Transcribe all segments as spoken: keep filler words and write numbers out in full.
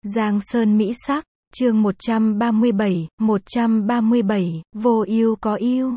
Giang Sơn Mỹ Sắc, chương một trăm ba mươi bảy, một trăm ba mươi bảy, vô ưu có ưu.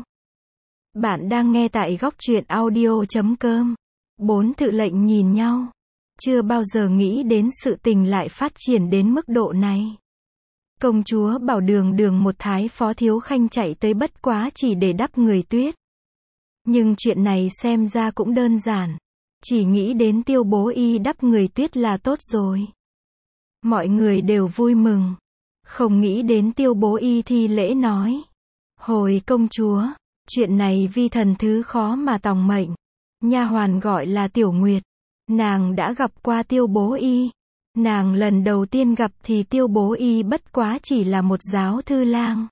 Bạn đang nghe tại góc truyện audio chấm com. Bốn tự lệnh nhìn nhau. Chưa bao giờ nghĩ đến sự tình lại phát triển đến mức độ này. Công chúa bảo đường đường một thái phó thiếu khanh chạy tới bất quá chỉ để đắp người tuyết. Nhưng chuyện này xem ra cũng đơn giản. Chỉ nghĩ đến Tiêu Bố Y đắp người tuyết là tốt rồi. Mọi người đều vui mừng. Không nghĩ đến Tiêu Bố Y thi lễ nói. Hồi công chúa, chuyện này vi thần thứ khó mà tòng mệnh. Nha hoàn gọi là Tiểu Nguyệt. Nàng đã gặp qua Tiêu Bố Y. Nàng lần đầu tiên gặp thì Tiêu Bố Y bất quá chỉ là một giáo thư lang.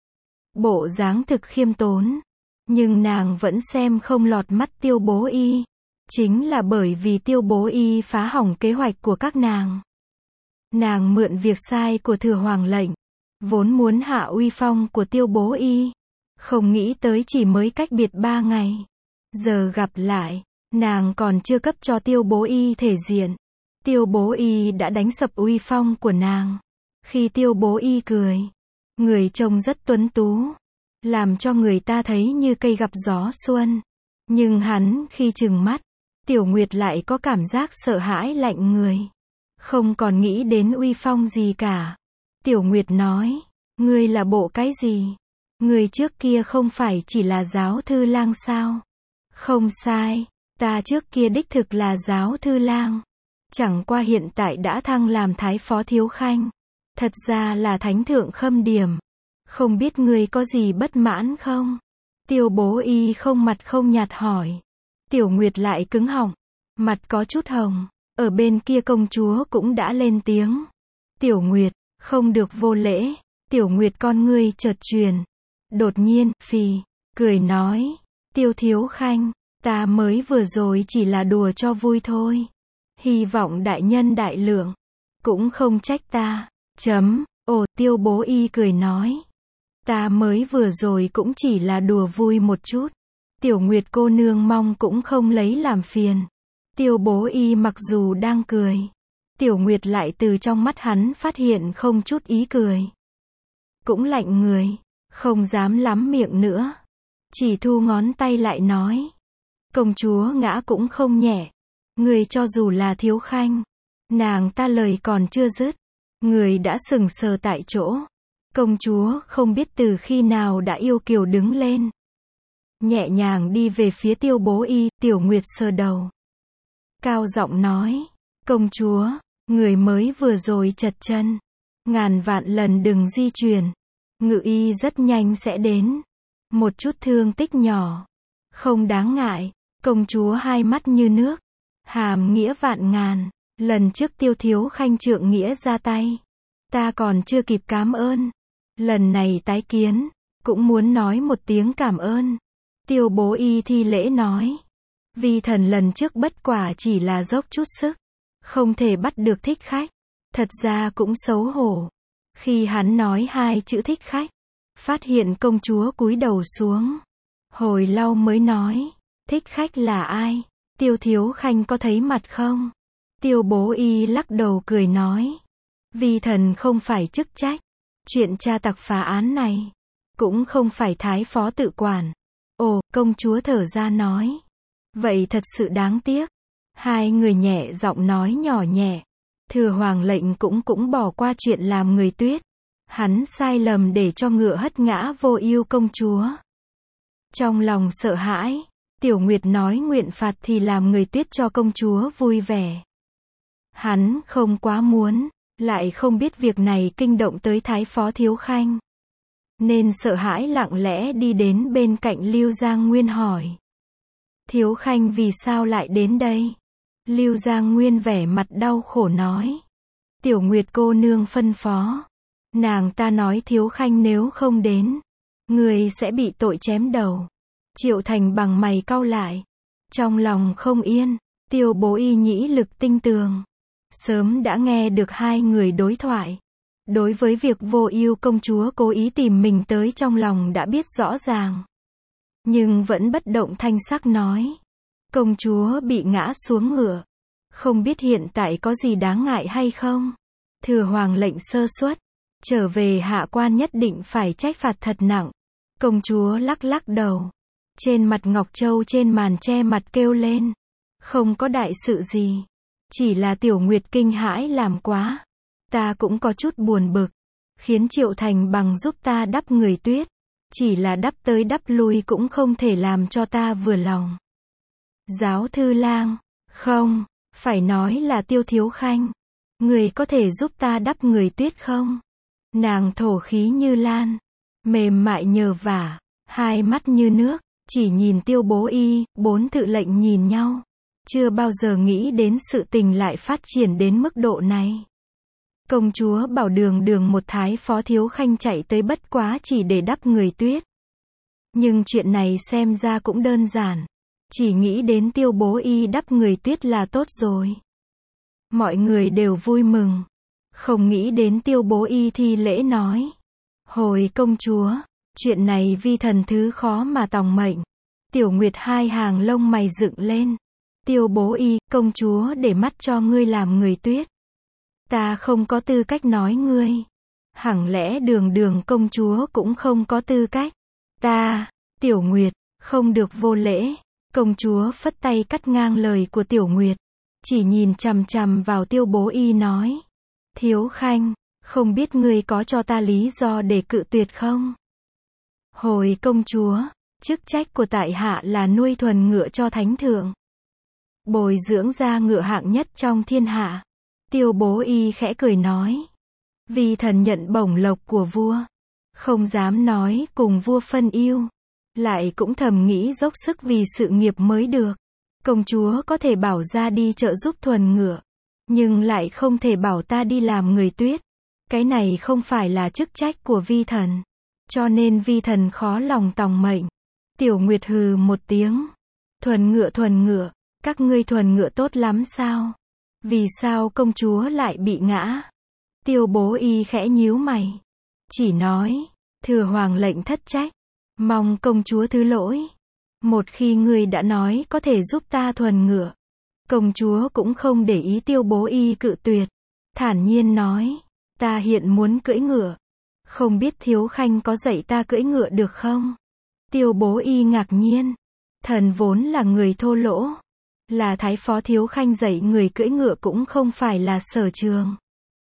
Bộ dáng thực khiêm tốn. Nhưng nàng vẫn xem không lọt mắt Tiêu Bố Y. Chính là bởi vì Tiêu Bố Y phá hỏng kế hoạch của các nàng. Nàng mượn việc sai của thừa hoàng lệnh. Vốn muốn hạ uy phong của Tiêu Bố Y. Không nghĩ tới chỉ mới cách biệt ba ngày. Giờ gặp lại, nàng còn chưa cấp cho Tiêu Bố Y thể diện. Tiêu Bố Y đã đánh sập uy phong của nàng. Khi Tiêu Bố Y cười, người trông rất tuấn tú. Làm cho người ta thấy như cây gặp gió xuân. Nhưng hắn khi trừng mắt, Tiểu Nguyệt lại có cảm giác sợ hãi lạnh người. Không còn nghĩ đến uy phong gì cả. Tiểu Nguyệt nói, ngươi là bộ cái gì? Ngươi trước kia không phải chỉ là giáo thư lang sao? Không sai, ta trước kia đích thực là giáo thư lang. Chẳng qua hiện tại đã thăng làm thái phó thiếu khanh. Thật ra là thánh thượng khâm điểm. Không biết ngươi có gì bất mãn không? Tiêu Bố Y không mặt không nhạt hỏi. Tiểu Nguyệt lại cứng họng, mặt có chút hồng. Ở bên kia công chúa cũng đã lên tiếng. Tiểu Nguyệt, không được vô lễ. Tiểu Nguyệt con ngươi chợt chuyển. Đột nhiên, phì, cười nói. Tiêu thiếu khanh, ta mới vừa rồi chỉ là đùa cho vui thôi. Hy vọng đại nhân đại lượng. Cũng không trách ta. Chấm, ồ Tiêu Bố Y cười nói. Ta mới vừa rồi cũng chỉ là đùa vui một chút. Tiểu Nguyệt cô nương mong cũng không lấy làm phiền. Tiêu Bố Y mặc dù đang cười. Tiểu Nguyệt lại từ trong mắt hắn phát hiện không chút ý cười. Cũng lạnh người. Không dám lắm miệng nữa. Chỉ thu ngón tay lại nói. Công chúa ngã cũng không nhẹ. Người cho dù là thiếu khanh. Nàng ta lời còn chưa dứt. Người đã sừng sờ tại chỗ. Công chúa không biết từ khi nào đã yêu kiều đứng lên. Nhẹ nhàng đi về phía Tiêu Bố Y. Tiểu Nguyệt sờ đầu. Cao giọng nói. Công chúa, người mới vừa rồi chật chân. Ngàn vạn lần đừng di chuyển. Ngự y rất nhanh sẽ đến. Một chút thương tích nhỏ. Không đáng ngại. Công chúa hai mắt như nước. Hàm nghĩa vạn ngàn. Lần trước Tiêu thiếu khanh trượng nghĩa ra tay. Ta còn chưa kịp cảm ơn. Lần này tái kiến. Cũng muốn nói một tiếng cảm ơn. Tiêu Bố Y thi lễ nói. Vi thần lần trước bất quả chỉ là dốc chút sức. Không thể bắt được thích khách. Thật ra cũng xấu hổ. Khi hắn nói hai chữ thích khách. Phát hiện công chúa cúi đầu xuống. Hồi lâu mới nói. Thích khách là ai? Tiêu thiếu khanh có thấy mặt không? Tiêu Bố Y lắc đầu cười nói. Vi thần không phải chức trách. Chuyện tra tặc phá án này. Cũng không phải thái phó tự quản. Ồ, công chúa thở ra nói. Vậy thật sự đáng tiếc. Hai người nhẹ giọng nói nhỏ nhẹ. Thừa hoàng lệnh cũng cũng bỏ qua chuyện làm người tuyết. Hắn sai lầm để cho ngựa hất ngã vô ưu công chúa. Trong lòng sợ hãi, Tiểu Nguyệt nói nguyện phạt thì làm người tuyết cho công chúa vui vẻ. Hắn không quá muốn, lại không biết việc này kinh động tới thái phó thiếu khanh. Nên sợ hãi lặng lẽ đi đến bên cạnh Lưu Giang Nguyên hỏi. Thiếu khanh vì sao lại đến đây? Lưu Giang Nguyên vẻ mặt đau khổ nói. Tiểu Nguyệt cô nương phân phó. Nàng ta nói thiếu khanh nếu không đến. Người sẽ bị tội chém đầu. Triệu Thành bằng mày cau lại. Trong lòng không yên. Tiêu Bố Y nhĩ lực tinh tường. Sớm đã nghe được hai người đối thoại. Đối với việc vô ưu công chúa cố ý tìm mình tới trong lòng đã biết rõ ràng. Nhưng vẫn bất động thanh sắc nói. Công chúa bị ngã xuống ngựa. Không biết hiện tại có gì đáng ngại hay không? Thừa hoàng lệnh sơ suất, trở về hạ quan nhất định phải trách phạt thật nặng. Công chúa lắc lắc đầu. Trên mặt Ngọc Châu trên màn che mặt kêu lên. Không có đại sự gì. Chỉ là Tiểu Nguyệt kinh hãi làm quá. Ta cũng có chút buồn bực. Khiến Triệu Thành Bằng giúp ta đắp người tuyết. Chỉ là đắp tới đắp lui cũng không thể làm cho ta vừa lòng. Giáo thư lang. Không, phải nói là Tiêu Thiếu Khanh. Người có thể giúp ta đắp người tuyết không? Nàng thổ khí như lan. Mềm mại nhờ vả. Hai mắt như nước. Chỉ nhìn Tiêu Bố Y, bốn tự lệnh nhìn nhau. Chưa bao giờ nghĩ đến sự tình lại phát triển đến mức độ này. Công chúa bảo đường đường một thái phó thiếu khanh chạy tới bất quá chỉ để đắp người tuyết. Nhưng chuyện này xem ra cũng đơn giản. Chỉ nghĩ đến Tiêu Bố Y đắp người tuyết là tốt rồi. Mọi người đều vui mừng. Không nghĩ đến Tiêu Bố Y thi lễ nói. Hồi công chúa, chuyện này vi thần thứ khó mà tòng mệnh. Tiểu Nguyệt hai hàng lông mày dựng lên. Tiêu Bố Y, công chúa để mắt cho ngươi làm người tuyết. Ta không có tư cách nói ngươi. Hẳn lẽ đường đường công chúa cũng không có tư cách. Ta, Tiểu Nguyệt, không được vô lễ. Công chúa phất tay cắt ngang lời của Tiểu Nguyệt. Chỉ nhìn chằm chằm vào Tiêu Bố Y nói. Thiếu khanh, không biết ngươi có cho ta lý do để cự tuyệt không? Hồi công chúa, chức trách của tại hạ là nuôi thuần ngựa cho thánh thượng. Bồi dưỡng ra ngựa hạng nhất trong thiên hạ. Tiêu Bố Y khẽ cười nói. Vì thần nhận bổng lộc của vua. Không dám nói cùng vua phân ưu. Lại cũng thầm nghĩ dốc sức vì sự nghiệp mới được. Công chúa có thể bảo ra đi trợ giúp thuần ngựa. Nhưng lại không thể bảo ta đi làm người tuyết. Cái này không phải là chức trách của vi thần. Cho nên vi thần khó lòng tòng mệnh. Tiểu Nguyệt hừ một tiếng. Thuần ngựa thuần ngựa. Các ngươi thuần ngựa tốt lắm sao? Vì sao công chúa lại bị ngã? Tiêu Bố Y khẽ nhíu mày. Chỉ nói. Thừa hoàng lệnh thất trách. Mong công chúa thứ lỗi. Một khi ngươi đã nói có thể giúp ta thuần ngựa. Công chúa cũng không để ý Tiêu Bố Y cự tuyệt. Thản nhiên nói. Ta hiện muốn cưỡi ngựa. Không biết thiếu khanh có dạy ta cưỡi ngựa được không? Tiêu Bố Y ngạc nhiên. Thần vốn là người thô lỗ. Là thái phó thiếu khanh dạy người cưỡi ngựa cũng không phải là sở trường.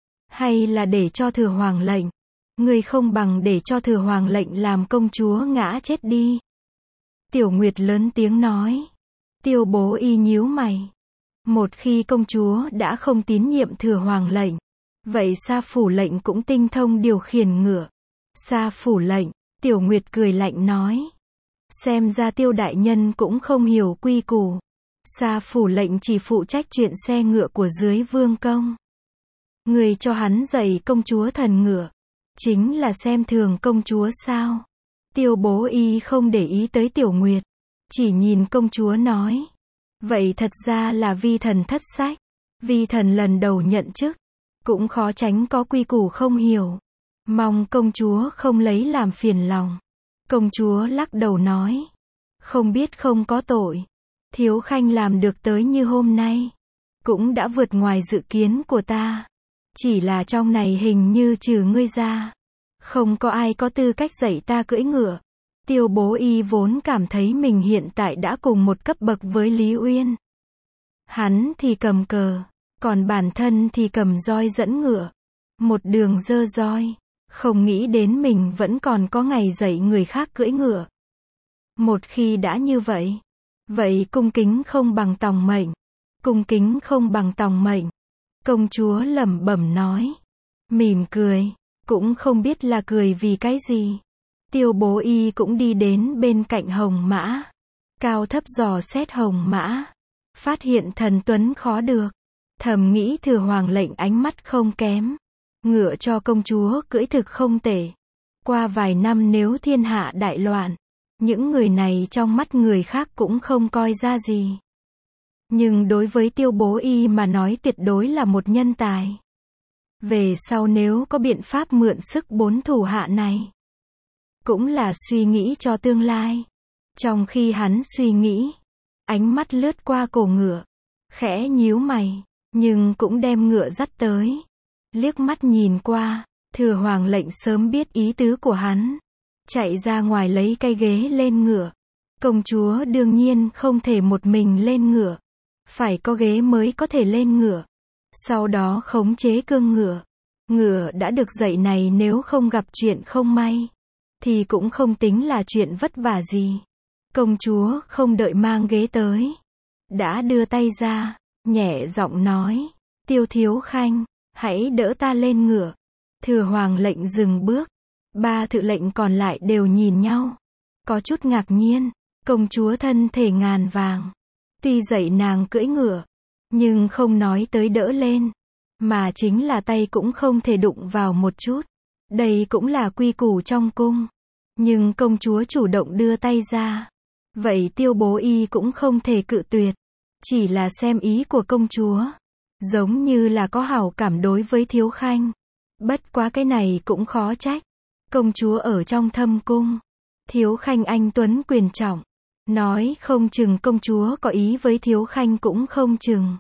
Hay là để cho thừa hoàng lệnh. Người không bằng để cho thừa hoàng lệnh làm công chúa ngã chết đi. Tiểu Nguyệt lớn tiếng nói. Tiêu Bố Y nhíu mày. Một khi công chúa đã không tín nhiệm thừa hoàng lệnh. Vậy Sa Phủ lệnh cũng tinh thông điều khiển ngựa. Sa Phủ lệnh, Tiểu Nguyệt cười lạnh nói. Xem ra Tiêu đại nhân cũng không hiểu quy củ. Sa Phủ lệnh chỉ phụ trách chuyện xe ngựa của dưới vương công. Người cho hắn dạy công chúa thần ngựa. Chính là xem thường công chúa sao? Tiêu Bố Y không để ý tới Tiểu Nguyệt. Chỉ nhìn công chúa nói. Vậy thật ra là vi thần thất sách. Vi thần lần đầu nhận chức. Cũng khó tránh có quy củ không hiểu. Mong công chúa không lấy làm phiền lòng. Công chúa lắc đầu nói. Không biết không có tội. Thiếu khanh làm được tới như hôm nay. Cũng đã vượt ngoài dự kiến của ta. Chỉ là trong này hình như trừ ngươi ra. Không có ai có tư cách dạy ta cưỡi ngựa. Tiêu Bố Y vốn cảm thấy mình hiện tại đã cùng một cấp bậc với Lý Uyên. Hắn thì cầm cờ. Còn bản thân thì cầm roi dẫn ngựa. Một đường dơ roi. Không nghĩ đến mình vẫn còn có ngày dạy người khác cưỡi ngựa. Một khi đã như vậy. Vậy cung kính không bằng tòng mệnh. Cung kính không bằng tòng mệnh. Công chúa lẩm bẩm nói. Mỉm cười. Cũng không biết là cười vì cái gì. Tiêu Bố Y cũng đi đến bên cạnh Hồng Mã. Cao thấp dò xét Hồng Mã. Phát hiện thần tuấn khó được. Thầm nghĩ thừa hoàng lệnh ánh mắt không kém. Ngựa cho công chúa cưỡi thực không tệ. Qua vài năm nếu thiên hạ đại loạn. Những người này trong mắt người khác cũng không coi ra gì. Nhưng đối với Tiêu Bố Y mà nói tuyệt đối là một nhân tài. Về sau nếu có biện pháp mượn sức bốn thủ hạ này. Cũng là suy nghĩ cho tương lai. Trong khi hắn suy nghĩ. Ánh mắt lướt qua cổ ngựa. Khẽ nhíu mày. Nhưng cũng đem ngựa dắt tới. Liếc mắt nhìn qua, Thừa Hoàng lệnh sớm biết ý tứ của hắn. Chạy ra ngoài lấy cây ghế lên ngựa. Công chúa đương nhiên không thể một mình lên ngựa. Phải có ghế mới có thể lên ngựa. Sau đó khống chế cương ngựa. Ngựa đã được dạy này nếu không gặp chuyện không may, thì cũng không tính là chuyện vất vả gì. Công chúa không đợi mang ghế tới, đã đưa tay ra, nhẹ giọng nói, Tiêu Thiếu Khanh, hãy đỡ ta lên ngựa. Thừa Hoàng lệnh dừng bước. Ba thự lệnh còn lại đều nhìn nhau. Có chút ngạc nhiên, công chúa thân thể ngàn vàng. Tuy dạy nàng cưỡi ngựa, nhưng không nói tới đỡ lên. Mà chính là tay cũng không thể đụng vào một chút. Đây cũng là quy củ trong cung. Nhưng công chúa chủ động đưa tay ra. Vậy Tiêu Bố Y cũng không thể cự tuyệt. Chỉ là xem ý của công chúa. Giống như là có hảo cảm đối với Thiếu Khanh. Bất quá cái này cũng khó trách. Công chúa ở trong thâm cung. Thiếu Khanh anh tuấn quyền trọng. Nói không chừng công chúa có ý với Thiếu Khanh cũng không chừng.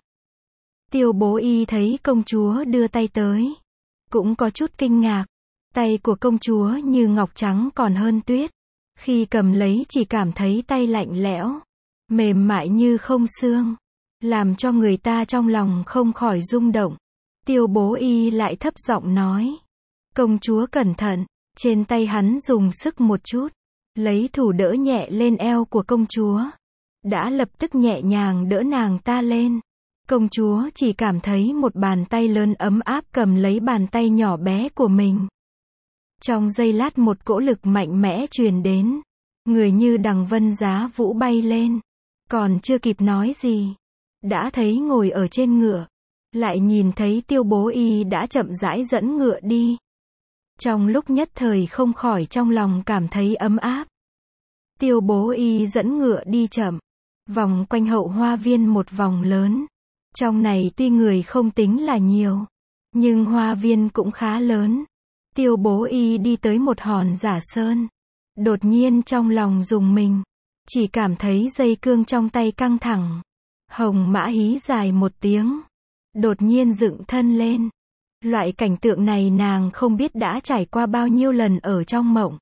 Tiêu Bố Y thấy công chúa đưa tay tới. Cũng có chút kinh ngạc. Tay của công chúa như ngọc trắng còn hơn tuyết. Khi cầm lấy chỉ cảm thấy tay lạnh lẽo. Mềm mại như không xương. Làm cho người ta trong lòng không khỏi rung động. Tiêu Bố Y lại thấp giọng nói. Công chúa cẩn thận. Trên tay hắn dùng sức một chút. Lấy thủ đỡ nhẹ lên eo của công chúa. Đã lập tức nhẹ nhàng đỡ nàng ta lên. Công chúa chỉ cảm thấy một bàn tay lớn ấm áp cầm lấy bàn tay nhỏ bé của mình. Trong giây lát một cỗ lực mạnh mẽ truyền đến. Người như đằng vân giá vũ bay lên. Còn chưa kịp nói gì. Đã thấy ngồi ở trên ngựa. Lại nhìn thấy Tiêu Bố Y đã chậm rãi dẫn ngựa đi. Trong lúc nhất thời không khỏi trong lòng cảm thấy ấm áp. Tiêu Bố Y dẫn ngựa đi chậm. Vòng quanh hậu hoa viên một vòng lớn. Trong này tuy người không tính là nhiều. Nhưng hoa viên cũng khá lớn. Tiêu Bố Y đi tới một hòn giả sơn. Đột nhiên trong lòng rùng mình. Chỉ cảm thấy dây cương trong tay căng thẳng. Hồng mã hí dài một tiếng. Đột nhiên dựng thân lên. Loại cảnh tượng này nàng không biết đã trải qua bao nhiêu lần ở trong mộng.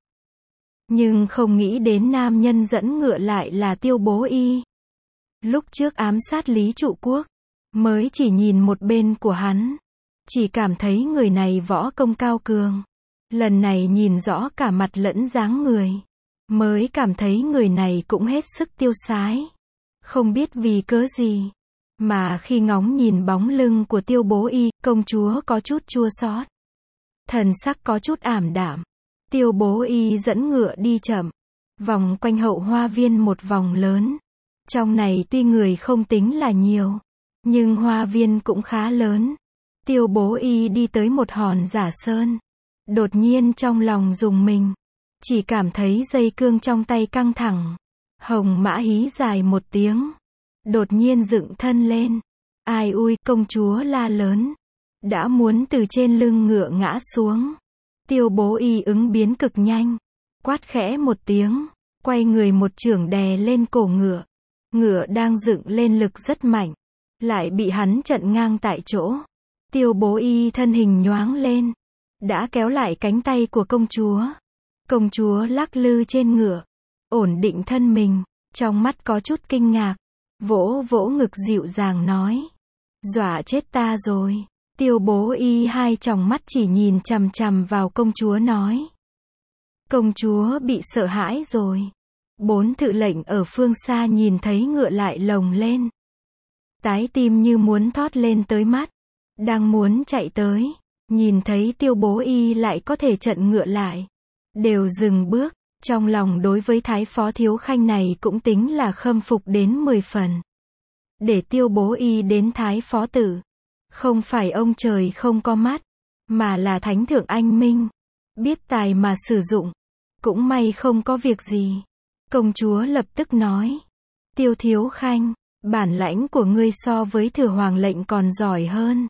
Nhưng không nghĩ đến nam nhân dẫn ngựa lại là Tiêu Bố Y. Lúc trước ám sát Lý Trụ Quốc, mới chỉ nhìn một bên của hắn. Chỉ cảm thấy người này võ công cao cường. Lần này nhìn rõ cả mặt lẫn dáng người. Mới cảm thấy người này cũng hết sức tiêu sái. Không biết vì cớ gì. Mà khi ngóng nhìn bóng lưng của Tiêu Bố Y, công chúa có chút chua xót. Thần sắc có chút ảm đạm. Tiêu Bố Y dẫn ngựa đi chậm. Vòng quanh hậu hoa viên một vòng lớn. Trong này tuy người không tính là nhiều. Nhưng hoa viên cũng khá lớn. Tiêu Bố Y đi tới một hòn giả sơn. Đột nhiên trong lòng rùng mình. Chỉ cảm thấy dây cương trong tay căng thẳng. Hồng mã hí dài một tiếng. Đột nhiên dựng thân lên. Ai ui, công chúa la lớn. Đã muốn từ trên lưng ngựa ngã xuống. Tiêu Bố Y ứng biến cực nhanh. Quát khẽ một tiếng. Quay người một chưởng đè lên cổ ngựa. Ngựa đang dựng lên lực rất mạnh. Lại bị hắn chặn ngang tại chỗ. Tiêu Bố Y thân hình nhoáng lên. Đã kéo lại cánh tay của công chúa. Công chúa lắc lư trên ngựa. Ổn định thân mình. Trong mắt có chút kinh ngạc. Vỗ vỗ ngực dịu dàng nói. Dọa chết ta rồi. Tiêu Bố Y hai tròng mắt chỉ nhìn chằm chằm vào công chúa nói. Công chúa bị sợ hãi rồi. Bốn thự lệnh ở phương xa nhìn thấy ngựa lại lồng lên. Tái tim như muốn thoát lên tới mắt. Đang muốn chạy tới. Nhìn thấy Tiêu Bố Y lại có thể chặn ngựa lại. Đều dừng bước. Trong lòng đối với Thái Phó Thiếu Khanh này cũng tính là khâm phục đến mười phần. Để Tiêu Bố Y đến Thái Phó Tử. Không phải ông trời không có mắt. Mà là thánh thượng anh minh. Biết tài mà sử dụng. Cũng may không có việc gì. Công chúa lập tức nói. Tiêu Thiếu Khanh, bản lãnh của ngươi so với Thừa Hoàng lệnh còn giỏi hơn.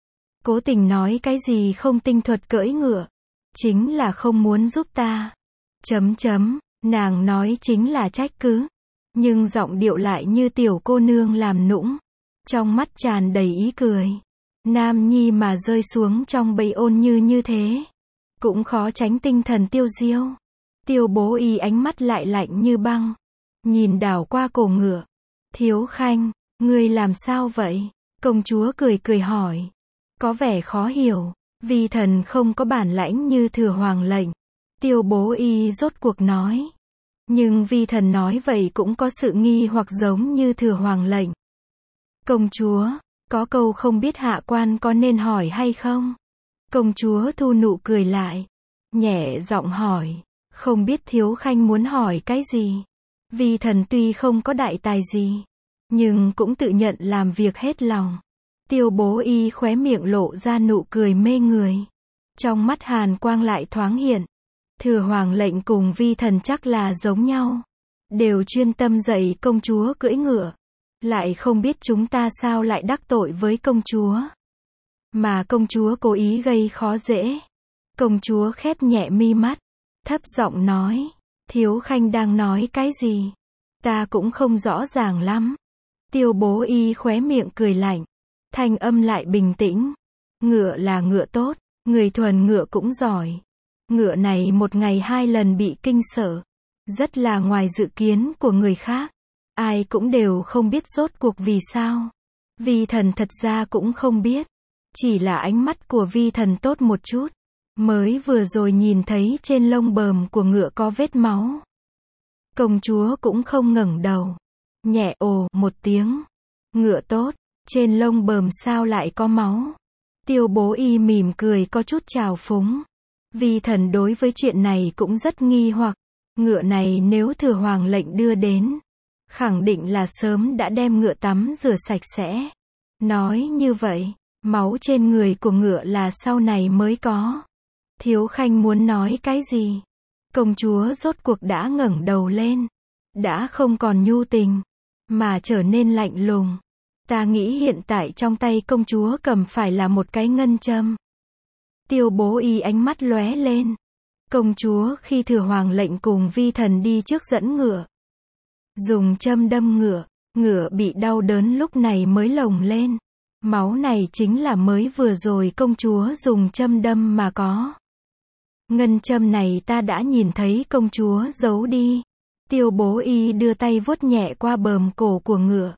Cố tình nói cái gì không tinh thuật cưỡi ngựa. Chính là không muốn giúp ta. Chấm chấm, nàng nói chính là trách cứ. Nhưng giọng điệu lại như tiểu cô nương làm nũng. Trong mắt tràn đầy ý cười. Nam nhi mà rơi xuống trong bầy ôn như như thế, cũng khó tránh tinh thần tiêu diêu. Tiêu Bố Y ánh mắt lại lạnh như băng, nhìn đảo qua cổ ngựa. Thiếu Khanh, ngươi làm sao vậy? Công chúa cười cười hỏi. Có vẻ khó hiểu, vi thần không có bản lãnh như thừa hoàng lệnh. Tiêu Bố Y rốt cuộc nói. Nhưng vi thần nói vậy cũng có sự nghi hoặc giống như thừa hoàng lệnh. Công chúa, có câu không biết hạ quan có nên hỏi hay không? Công chúa thu nụ cười lại, nhẹ giọng hỏi. Không biết Thiếu Khanh muốn hỏi cái gì? Vi thần tuy không có đại tài gì, nhưng cũng tự nhận làm việc hết lòng. Tiêu Bố Y khóe miệng lộ ra nụ cười mê người. Trong mắt hàn quang lại thoáng hiện. Thừa hoàng lệnh cùng vi thần chắc là giống nhau. Đều chuyên tâm dạy công chúa cưỡi ngựa. Lại không biết chúng ta sao lại đắc tội với công chúa. Mà công chúa cố ý gây khó dễ. Công chúa khép nhẹ mi mắt, thấp giọng nói. Thiếu Khanh đang nói cái gì? Ta cũng không rõ ràng lắm. Tiêu Bố Y khóe miệng cười lạnh. Thanh âm lại bình tĩnh. Ngựa là ngựa tốt, người thuần ngựa cũng giỏi. Ngựa này một ngày hai lần bị kinh sợ. Rất là ngoài dự kiến của người khác. Ai cũng đều không biết rốt cuộc vì sao. Vi thần thật ra cũng không biết. Chỉ là ánh mắt của vi thần tốt một chút. Mới vừa rồi nhìn thấy trên lông bờm của ngựa có vết máu. Công chúa cũng không ngẩng đầu. Nhẹ ồ một tiếng. Ngựa tốt, trên lông bờm sao lại có máu? Tiêu Bố Y mỉm cười có chút trào phúng. Vi thần đối với chuyện này cũng rất nghi hoặc. Ngựa này nếu thừa hoàng lệnh đưa đến, khẳng định là sớm đã đem ngựa tắm rửa sạch sẽ. Nói như vậy, máu trên người của ngựa là sau này mới có. Thiếu Khanh muốn nói cái gì? Công chúa rốt cuộc đã ngẩng đầu lên. Đã không còn nhu tình, mà trở nên lạnh lùng. Ta nghĩ hiện tại trong tay công chúa cầm phải là một cái ngân châm. Tiêu Bố Y ánh mắt lóe lên. Công chúa khi thừa hoàng lệnh cùng vi thần đi trước dẫn ngựa. Dùng châm đâm ngựa, ngựa bị đau đớn lúc này mới lồng lên. Máu này chính là mới vừa rồi công chúa dùng châm đâm mà có. Ngân châm này ta đã nhìn thấy công chúa giấu đi. Tiêu Bố Y đưa tay vuốt nhẹ qua bờm cổ của ngựa.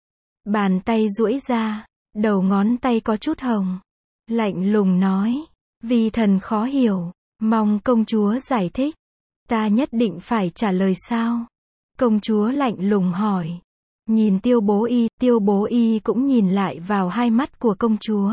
Bàn tay duỗi ra, đầu ngón tay có chút hồng. Lạnh lùng nói, vi thần khó hiểu, mong công chúa giải thích. Ta nhất định phải trả lời sao? Công chúa lạnh lùng hỏi. Nhìn Tiêu Bố Y, Tiêu Bố Y cũng nhìn lại vào hai mắt của công chúa.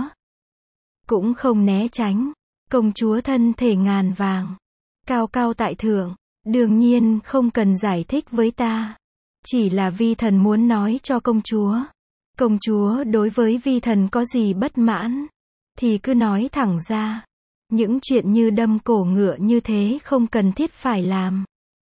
Cũng không né tránh. Công chúa thân thể ngàn vàng, cao cao tại thượng, đương nhiên không cần giải thích với ta. Chỉ là vi thần muốn nói cho công chúa. Công chúa đối với vi thần có gì bất mãn, thì cứ nói thẳng ra. Những chuyện như đâm cổ ngựa như thế không cần thiết phải làm.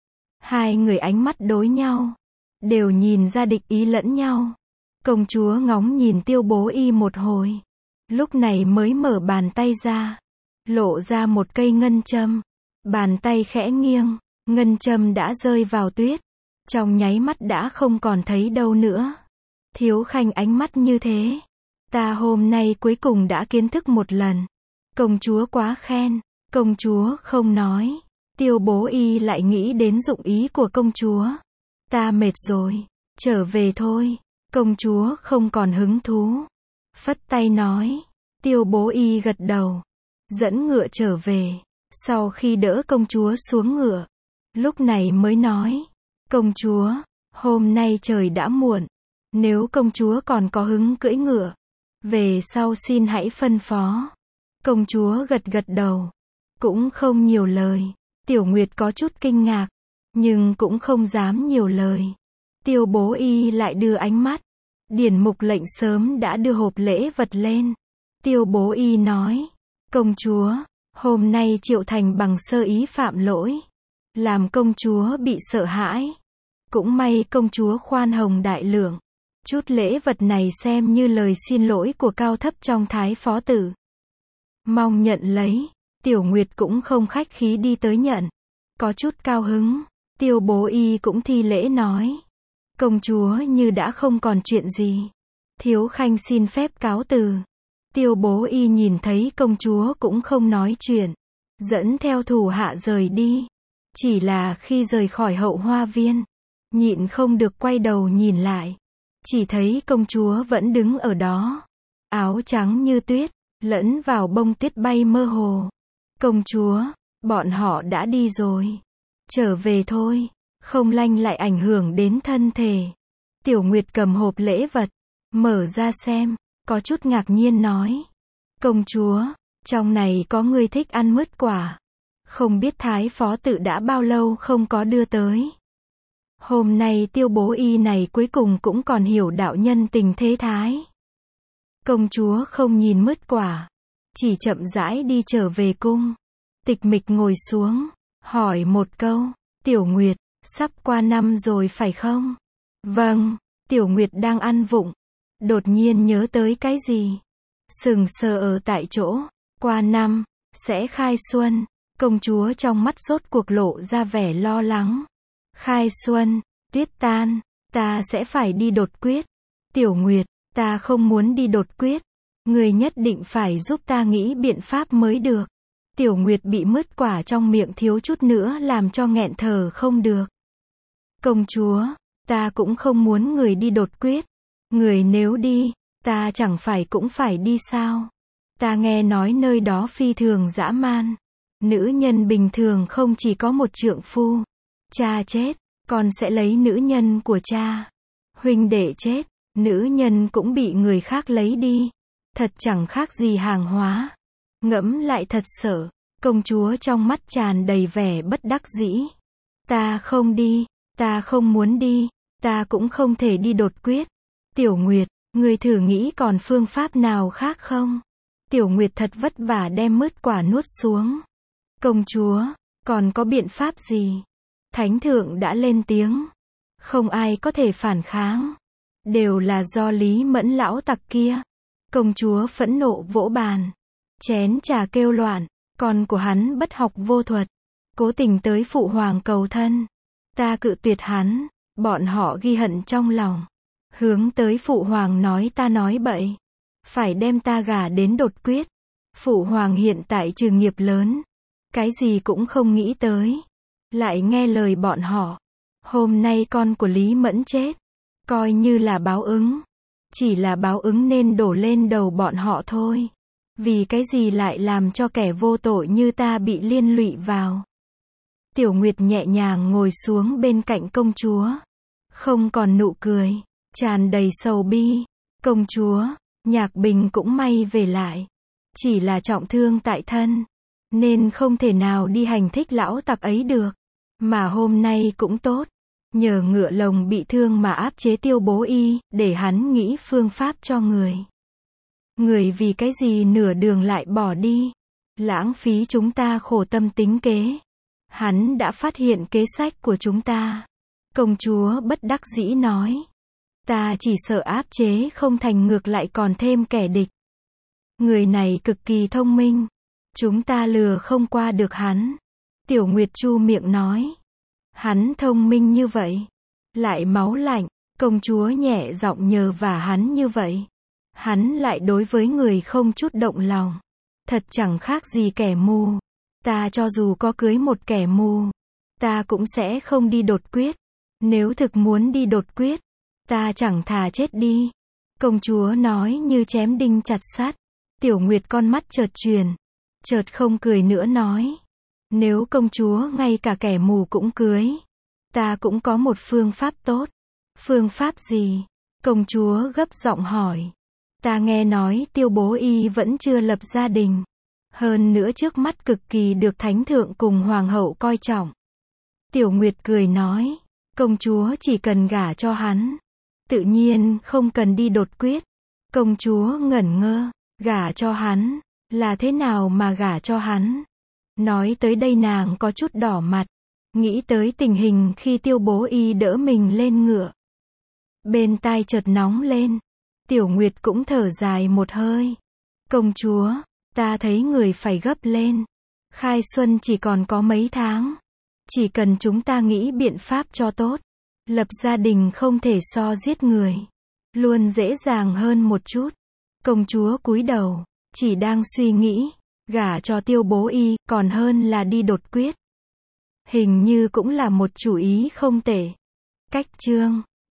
Hai người ánh mắt đối nhau, đều nhìn ra địch ý lẫn nhau. Công chúa ngóng nhìn Tiêu Bố Y một hồi, lúc này mới mở bàn tay ra, lộ ra một cây ngân châm. Bàn tay khẽ nghiêng, ngân châm đã rơi vào tuyết. Trong nháy mắt đã không còn thấy đâu nữa. Thiếu Khanh ánh mắt như thế. Ta hôm nay cuối cùng đã kiến thức một lần. Công chúa quá khen. Công chúa không nói. Tiêu Bố Y lại nghĩ đến dụng ý của công chúa. Ta mệt rồi, trở về thôi. Công chúa không còn hứng thú. Phất tay nói. Tiêu Bố Y gật đầu, dẫn ngựa trở về. Sau khi đỡ công chúa xuống ngựa, lúc này mới nói. Công chúa, hôm nay trời đã muộn. Nếu công chúa còn có hứng cưỡi ngựa, về sau xin hãy phân phó. Công chúa gật gật đầu, cũng không nhiều lời. Tiểu Nguyệt có chút kinh ngạc, nhưng cũng không dám nhiều lời. Tiêu Bố Y lại đưa ánh mắt. Điển Mục lệnh sớm đã đưa hộp lễ vật lên. Tiêu Bố Y nói. Công chúa, hôm nay Triệu Thành bằng sơ ý phạm lỗi, làm công chúa bị sợ hãi. Cũng may công chúa khoan hồng đại lượng. Chút lễ vật này xem như lời xin lỗi của cao thấp trong thái phó tử. Mong nhận lấy. Tiểu Nguyệt cũng không khách khí đi tới nhận. Có chút cao hứng. Tiêu Bố Y cũng thi lễ nói. Công chúa như đã không còn chuyện gì. Thiếu Khanh xin phép cáo từ. Tiêu Bố Y nhìn thấy công chúa cũng không nói chuyện, dẫn theo thủ hạ rời đi. Chỉ là khi rời khỏi hậu hoa viên, nhịn không được quay đầu nhìn lại. Chỉ thấy công chúa vẫn đứng ở đó. Áo trắng như tuyết, lẫn vào bông tuyết bay mơ hồ. Công chúa, bọn họ đã đi rồi. Trở về thôi, không lanh lại ảnh hưởng đến thân thể. Tiểu Nguyệt cầm hộp lễ vật, mở ra xem, có chút ngạc nhiên nói. Công chúa, trong này có người thích ăn mứt quả. Không biết Thái phó tự đã bao lâu không có đưa tới. Hôm nay Tiêu Bố Y này cuối cùng cũng còn hiểu đạo nhân tình thế thái. Công chúa không nhìn mứt quả, chỉ chậm rãi đi trở về cung. Tịch Mịch ngồi xuống, hỏi một câu, Tiểu Nguyệt, sắp qua năm rồi phải không? Vâng, Tiểu Nguyệt đang ăn vụng, đột nhiên nhớ tới cái gì. Sừng sờ ở tại chỗ, qua năm, sẽ khai xuân. Công chúa trong mắt sốt cuộc lộ ra vẻ lo lắng. Khai xuân, tuyết tan, ta sẽ phải đi đột quyết. Tiểu Nguyệt, ta không muốn đi đột quyết. Người nhất định phải giúp ta nghĩ biện pháp mới được. Tiểu Nguyệt bị mứt quả trong miệng thiếu chút nữa làm cho nghẹn thở không được. Công chúa, ta cũng không muốn người đi đột quyết. Người nếu đi, ta chẳng phải cũng phải đi sao? Ta nghe nói nơi đó phi thường dã man. Nữ nhân bình thường không chỉ có một trượng phu. Cha chết, con sẽ lấy nữ nhân của cha. Huynh đệ chết, nữ nhân cũng bị người khác lấy đi. Thật chẳng khác gì hàng hóa. Ngẫm lại thật sợ. Công chúa trong mắt tràn đầy vẻ bất đắc dĩ. Ta không đi, ta không muốn đi, ta cũng không thể đi đột quyết. Tiểu Nguyệt, người thử nghĩ còn phương pháp nào khác không? Tiểu Nguyệt thật vất vả đem mứt quả nuốt xuống. Công chúa, còn có biện pháp gì? Thánh thượng đã lên tiếng. Không ai có thể phản kháng. Đều là do Lý Mẫn lão tặc kia. Công chúa phẫn nộ vỗ bàn. Chén trà kêu loạn. Con của hắn bất học vô thuật. Cố tình tới phụ hoàng cầu thân. Ta cự tuyệt hắn. Bọn họ ghi hận trong lòng. Hướng tới phụ hoàng nói ta nói bậy. Phải đem ta gả đến đột quyết. Phụ hoàng hiện tại trừ nghiệp lớn. Cái gì cũng không nghĩ tới. Lại nghe lời bọn họ. Hôm nay con của Lý Mẫn chết. Coi như là báo ứng. Chỉ là báo ứng nên đổ lên đầu bọn họ thôi. Vì cái gì lại làm cho kẻ vô tội như ta bị liên lụy vào. Tiểu Nguyệt nhẹ nhàng ngồi xuống bên cạnh công chúa. Không còn nụ cười. Tràn đầy sầu bi. Công chúa, Nhạc Bình cũng may về lại. Chỉ là trọng thương tại thân. Nên không thể nào đi hành thích lão tặc ấy được. Mà hôm nay cũng tốt. Nhờ ngựa lồng bị thương mà áp chế Tiêu Bố Y, để hắn nghĩ phương pháp cho người. Người vì cái gì nửa đường lại bỏ đi. Lãng phí chúng ta khổ tâm tính kế. Hắn đã phát hiện kế sách của chúng ta. Công chúa bất đắc dĩ nói. Ta chỉ sợ áp chế không thành ngược lại còn thêm kẻ địch. Người này cực kỳ thông minh. Chúng ta lừa không qua được hắn. Tiểu Nguyệt chu miệng nói. Hắn thông minh như vậy. Lại máu lạnh. Công chúa nhẹ giọng nhờ vả hắn như vậy. Hắn lại đối với người không chút động lòng. Thật chẳng khác gì kẻ mù. Ta cho dù có cưới một kẻ mù. Ta cũng sẽ không đi đột quyết. Nếu thực muốn đi đột quyết. Ta chẳng thà chết đi. Công chúa nói như chém đinh chặt sắt. Tiểu Nguyệt con mắt chợt chuyển. Chợt không cười nữa nói. Nếu công chúa ngay cả kẻ mù cũng cưới. Ta cũng có một phương pháp tốt. Phương pháp gì? Công chúa gấp giọng hỏi. Ta nghe nói Tiêu Bố Y vẫn chưa lập gia đình. Hơn nữa trước mắt cực kỳ được thánh thượng cùng hoàng hậu coi trọng. Tiểu Nguyệt cười nói. Công chúa chỉ cần gả cho hắn. Tự nhiên không cần đi đột quyết. Công chúa ngẩn ngơ. Gả cho hắn. Là thế nào mà gả cho hắn? Nói tới đây nàng có chút đỏ mặt. Nghĩ tới tình hình khi Tiêu Bố Y đỡ mình lên ngựa. Bên tai chợt nóng lên. Tiểu Nguyệt cũng thở dài một hơi. Công chúa, ta thấy người phải gấp lên. Khai xuân chỉ còn có mấy tháng. Chỉ cần chúng ta nghĩ biện pháp cho tốt. Lập gia đình không thể so giết người. Luôn dễ dàng hơn một chút. Công chúa cúi đầu, chỉ đang suy nghĩ, gả cho Tiêu Bố Y, còn hơn là đi đột quyết. Hình như cũng là một chủ ý không tệ. Cách chương